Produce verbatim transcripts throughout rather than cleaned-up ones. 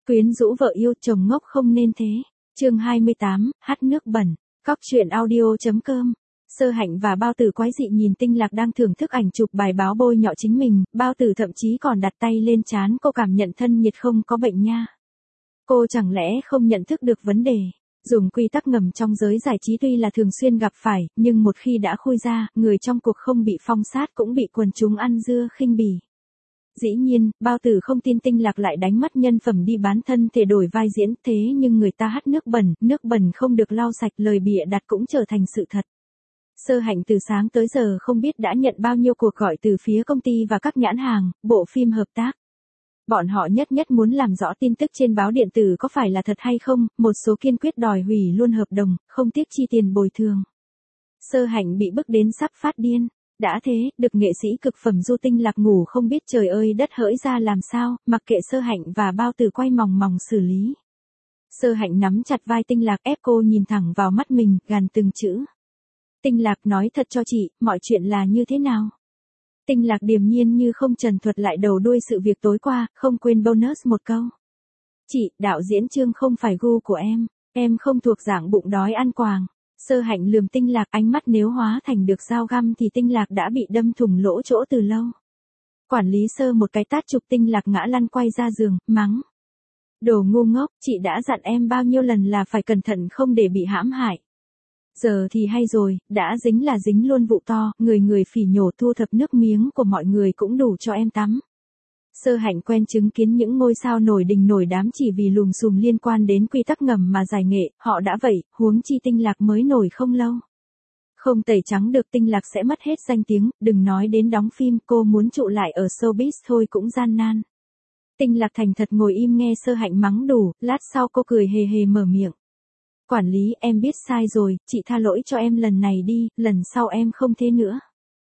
Quyến rũ vợ yêu, chồng ngốc không nên thế. Chương hai mươi tám, hắt nước bẩn. Cóc truyện audio chấm com. Sơ Hạnh và Bao Tử quái dị nhìn Tinh Lạc đang thưởng thức ảnh chụp bài báo bôi nhọ chính mình, Bao Tử thậm chí còn đặt tay lên trán cô cảm nhận thân nhiệt không có bệnh nha. Cô chẳng lẽ không nhận thức được vấn đề? Dùng quy tắc ngầm trong giới giải trí tuy là thường xuyên gặp phải, nhưng một khi đã khui ra, người trong cuộc không bị phong sát cũng bị quần chúng ăn dưa khinh bỉ. Dĩ nhiên, Bao Tử không tin Tinh Lạc lại đánh mất nhân phẩm đi bán thân thể đổi vai diễn, thế nhưng người ta hắt nước bẩn, nước bẩn không được lau sạch, lời bịa đặt cũng trở thành sự thật. Sơ Hạnh từ sáng tới giờ không biết đã nhận bao nhiêu cuộc gọi từ phía công ty và các nhãn hàng, bộ phim hợp tác. Bọn họ nhất nhất muốn làm rõ tin tức trên báo điện tử có phải là thật hay không, một số kiên quyết đòi hủy luôn hợp đồng, không tiếc chi tiền bồi thường. Sơ Hạnh bị bức đến sắp phát điên. Đã thế, được nghệ sĩ cực phẩm Du Tinh Lạc ngủ không biết trời ơi đất hỡi ra làm sao, mặc kệ Sơ Hạnh và Bao Tử quay mòng mòng xử lý. Sơ Hạnh nắm chặt vai Tinh Lạc ép cô nhìn thẳng vào mắt mình, gằn từng chữ. Tinh Lạc nói thật cho chị, mọi chuyện là như thế nào? Tinh Lạc điềm nhiên như không trần thuật lại đầu đuôi sự việc tối qua, không quên bonus một câu. Chị, đạo diễn Trương không phải gu của em, em không thuộc dạng bụng đói ăn quàng. Sơ Hạnh lườm Tinh Lạc, ánh mắt nếu hóa thành được dao găm thì Tinh Lạc đã bị đâm thủng lỗ chỗ từ lâu. Quản lý Sơ một cái tát chụp Tinh Lạc ngã lăn quay ra giường, mắng. Đồ ngu ngốc, chị đã dặn em bao nhiêu lần là phải cẩn thận không để bị hãm hại. Giờ thì hay rồi, đã dính là dính luôn vụ to, người người phỉ nhổ thu thập nước miếng của mọi người cũng đủ cho em tắm. Sơ Hạnh quen chứng kiến những ngôi sao nổi đình nổi đám chỉ vì lùm xùm liên quan đến quy tắc ngầm mà giải nghệ, họ đã vậy, huống chi Tinh Lạc mới nổi không lâu. Không tẩy trắng được Tinh Lạc sẽ mất hết danh tiếng, đừng nói đến đóng phim, cô muốn trụ lại ở showbiz thôi cũng gian nan. Tinh Lạc thành thật ngồi im nghe Sơ Hạnh mắng đủ, lát sau cô cười hề hề mở miệng. Quản lý, em biết sai rồi, chị tha lỗi cho em lần này đi, lần sau em không thế nữa.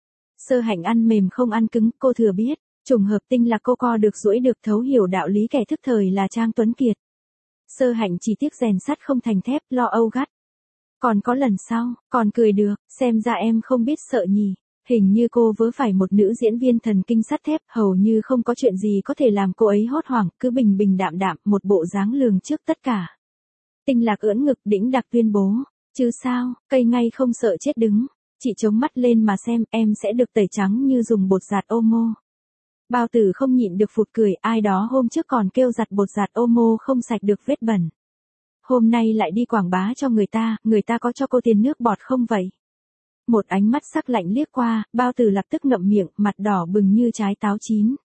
Sơ Hạnh ăn mềm không ăn cứng, cô thừa biết. Trùng hợp Tinh Lạc cô co được duỗi được thấu hiểu đạo lý kẻ thức thời là Trang Tuấn Kiệt. Sơ Hạnh chỉ tiếc rèn sắt không thành thép, lo âu gắt. Còn có lần sau, còn cười được, xem ra em không biết sợ nhỉ. Hình như cô vớ phải một nữ diễn viên thần kinh sắt thép, hầu như không có chuyện gì có thể làm cô ấy hốt hoảng, cứ bình bình đạm đạm, một bộ dáng lường trước tất cả. Tinh Lạc ưỡn ngực đĩnh đạc tuyên bố, chứ sao, cây ngay không sợ chết đứng. Chị chống mắt lên mà xem, em sẽ được tẩy trắng như dùng bột giặt Omo. Bao Tử không nhịn được phụt cười, ai đó hôm trước còn kêu giặt bột giặt Omo không sạch được vết bẩn. Hôm nay lại đi quảng bá cho người ta, người ta có cho cô tiền nước bọt không vậy? Một ánh mắt sắc lạnh liếc qua, Bao Tử lập tức ngậm miệng, mặt đỏ bừng như trái táo chín.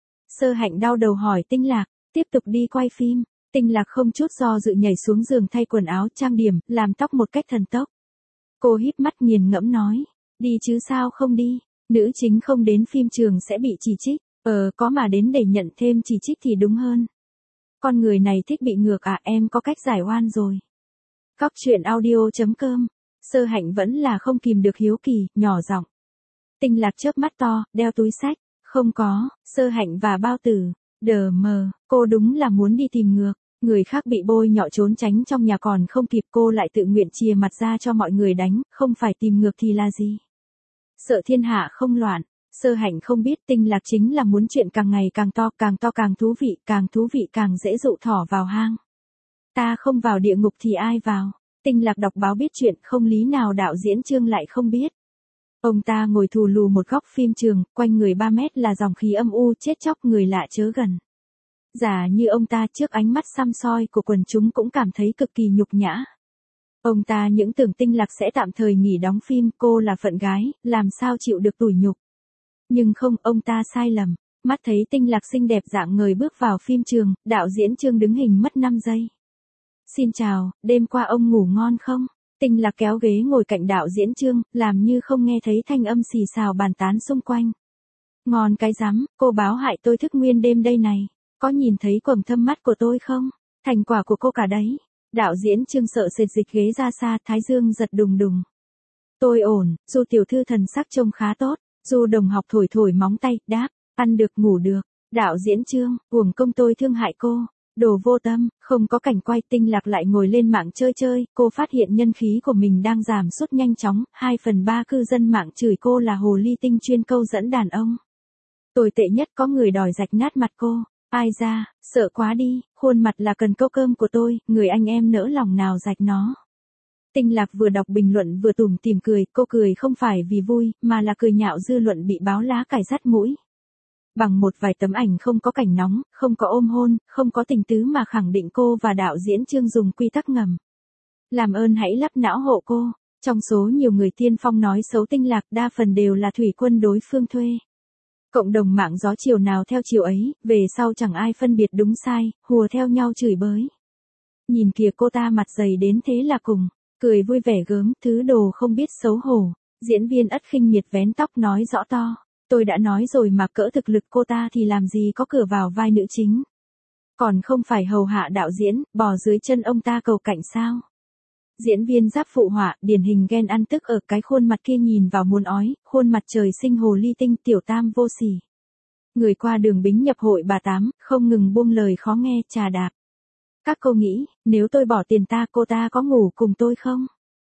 Sơ Hạnh đau đầu hỏi Tinh Lạc, tiếp tục đi quay phim. Tinh Lạc không chút do dự nhảy xuống giường thay quần áo, trang điểm, làm tóc một cách thần tốc. Cô híp mắt nghiền ngẫm nói, đi chứ sao không đi, nữ chính không đến phim trường sẽ bị chỉ trích. Ờ có mà đến để nhận thêm chỉ trích thì đúng hơn. Con người này thích bị ngược à, em có cách giải oan rồi. Cóc truyện audio chấm com. Sơ Hạnh vẫn là không kìm được hiếu kỳ, nhỏ giọng. Tinh Lạc chớp mắt to, đeo túi xách. Không có, Sơ Hạnh và Bao Tử. Đờ mờ, cô đúng là muốn đi tìm ngược. Người khác bị bôi nhọ trốn tránh trong nhà còn không kịp, cô lại tự nguyện chìa mặt ra cho mọi người đánh, không phải tìm ngược thì là gì. Sợ thiên hạ không loạn. Sơ Hạnh không biết Tinh Lạc chính là muốn chuyện càng ngày càng to, càng to càng thú vị, càng thú vị càng dễ dụ thỏ vào hang. Ta không vào địa ngục thì ai vào? Tinh Lạc đọc báo biết chuyện, không lý nào đạo diễn Trương lại không biết. Ông ta ngồi thù lù một góc phim trường, quanh người ba mét là dòng khí âm u chết chóc, người lạ chớ gần. Giả như ông ta trước ánh mắt săm soi của quần chúng cũng cảm thấy cực kỳ nhục nhã. Ông ta những tưởng Tinh Lạc sẽ tạm thời nghỉ đóng phim, cô là phận gái, làm sao chịu được tủi nhục. Nhưng không, ông ta sai lầm. Mắt thấy Tinh Lạc xinh đẹp dạng người bước vào phim trường, đạo diễn Trương đứng hình mất năm giây. Xin chào, đêm qua ông ngủ ngon không? Tinh Lạc kéo ghế ngồi cạnh đạo diễn Trương, làm như không nghe thấy thanh âm xì xào bàn tán xung quanh. Ngon cái rắm, cô báo hại tôi thức nguyên đêm đây này. Có nhìn thấy quầng thâm mắt của tôi không? Thành quả của cô cả đấy. Đạo diễn Trương sợ sệt dịch ghế ra xa, thái dương giật đùng đùng. Tôi ổn, Du tiểu thư thần sắc trông khá tốt. Du đồng học thổi thổi móng tay, đáp, ăn được ngủ được. Đạo diễn Trương, uổng công tôi thương hại cô. Đồ vô tâm, không có cảnh quay. Tinh Lạc lại ngồi lên mạng chơi chơi, cô phát hiện nhân khí của mình đang giảm sút nhanh chóng, hai phần ba cư dân mạng chửi cô là hồ ly tinh chuyên câu dẫn đàn ông. Tồi tệ nhất có người đòi rạch nát mặt cô. Ai ra, sợ quá đi, khuôn mặt là cần câu cơm của tôi, người anh em nỡ lòng nào rạch nó. Tinh Lạc vừa đọc bình luận vừa tủm tỉm cười, cô cười không phải vì vui, mà là cười nhạo dư luận bị báo lá cải rắt mũi. Bằng một vài tấm ảnh không có cảnh nóng, không có ôm hôn, không có tình tứ mà khẳng định cô và đạo diễn Trương dùng quy tắc ngầm. Làm ơn hãy lắp não hộ cô. Trong số nhiều người tiên phong nói xấu Tinh Lạc, đa phần đều là thủy quân đối phương thuê. Cộng đồng mạng gió chiều nào theo chiều ấy, về sau chẳng ai phân biệt đúng sai, hùa theo nhau chửi bới. Nhìn kìa cô ta mặt dày đến thế là cùng, cười vui vẻ gớm, thứ đồ không biết xấu hổ. Diễn viên Ất Khinh Miệt vén tóc nói rõ to, tôi đã nói rồi mà cỡ thực lực cô ta thì làm gì có cửa vào vai nữ chính. Còn không phải hầu hạ đạo diễn, bò dưới chân ông ta cầu cạnh sao. Diễn viên Giáp phụ họa, điển hình ghen ăn tức ở cái khuôn mặt kia nhìn vào muốn ói, khuôn mặt trời sinh hồ ly tinh tiểu tam vô sỉ. Người qua đường bính nhập hội bà Tám, không ngừng buông lời khó nghe trà đạp. Các cô nghĩ, nếu tôi bỏ tiền ta cô ta có ngủ cùng tôi không?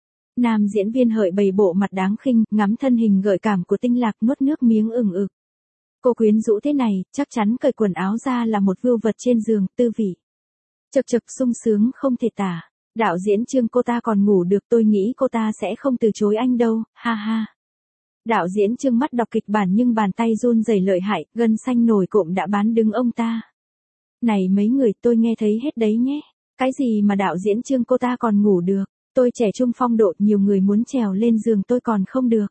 Nam diễn viên Hợi bày bộ mặt đáng khinh, ngắm thân hình gợi cảm của Tinh Lạc nuốt nước miếng ửng ực. Cô quyến rũ thế này, chắc chắn cởi quần áo ra là một vưu vật trên giường, tư vị. Chật chật sung sướng không thể tả. Đạo diễn Trương cô ta còn ngủ được, tôi nghĩ cô ta sẽ không từ chối anh đâu, ha ha. Đạo diễn Trương mắt đọc kịch bản nhưng bàn tay run rẩy lợi hại, gân xanh nổi cộm đã bán đứng ông ta. Này mấy người, tôi nghe thấy hết đấy nhé. Cái gì mà đạo diễn Trương cô ta còn ngủ được, tôi trẻ trung phong độ, nhiều người muốn trèo lên giường tôi còn không được.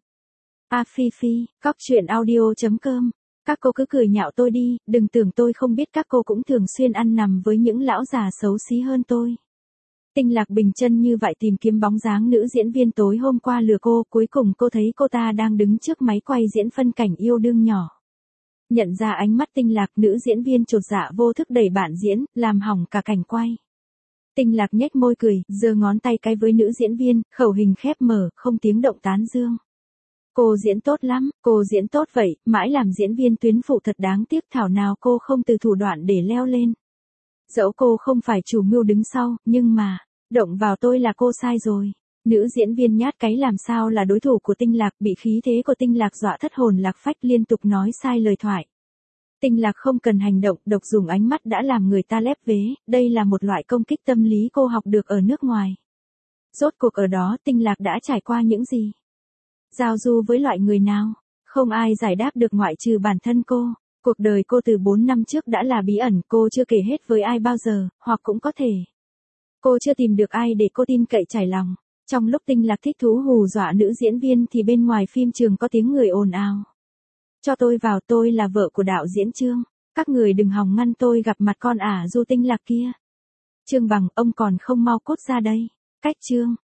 A Phi Phi, cóc truyện audio chấm com. Các cô cứ cười nhạo tôi đi, đừng tưởng tôi không biết các cô cũng thường xuyên ăn nằm với những lão già xấu xí hơn tôi. Tinh Lạc bình chân như vậy tìm kiếm bóng dáng nữ diễn viên tối hôm qua lừa cô, cuối cùng cô thấy cô ta đang đứng trước máy quay diễn phân cảnh yêu đương nhỏ. Nhận ra ánh mắt Tinh Lạc, nữ diễn viên chột dạ vô thức đẩy bạn diễn, làm hỏng cả cảnh quay. Tinh Lạc nhếch môi cười, giơ ngón tay cái với nữ diễn viên, khẩu hình khép mở, không tiếng động tán dương. Cô diễn tốt lắm, cô diễn tốt vậy, mãi làm diễn viên tuyến phụ thật đáng tiếc, thảo nào cô không từ thủ đoạn để leo lên. Dẫu cô không phải chủ mưu đứng sau, nhưng mà, động vào tôi là cô sai rồi. Nữ diễn viên nhát cái làm sao là đối thủ của Tinh Lạc, bị khí thế của Tinh Lạc dọa thất hồn lạc phách, liên tục nói sai lời thoại. Tinh Lạc không cần hành động, độc dùng ánh mắt đã làm người ta lép vế, đây là một loại công kích tâm lý cô học được ở nước ngoài. Rốt cuộc ở đó Tinh Lạc đã trải qua những gì? Giao du với loại người nào? Không ai giải đáp được ngoại trừ bản thân cô. Cuộc đời cô từ bốn năm trước đã là bí ẩn, cô chưa kể hết với ai bao giờ, hoặc cũng có thể. Cô chưa tìm được ai để cô tin cậy trải lòng. Trong lúc Tinh Lạc thích thú hù dọa nữ diễn viên thì bên ngoài phim trường có tiếng người ồn ào. Cho tôi vào, tôi là vợ của đạo diễn Trương. Các người đừng hòng ngăn tôi gặp mặt con ả du Tinh Lạc kia. Trương Bằng, ông còn không mau cút ra đây. Cách Trương.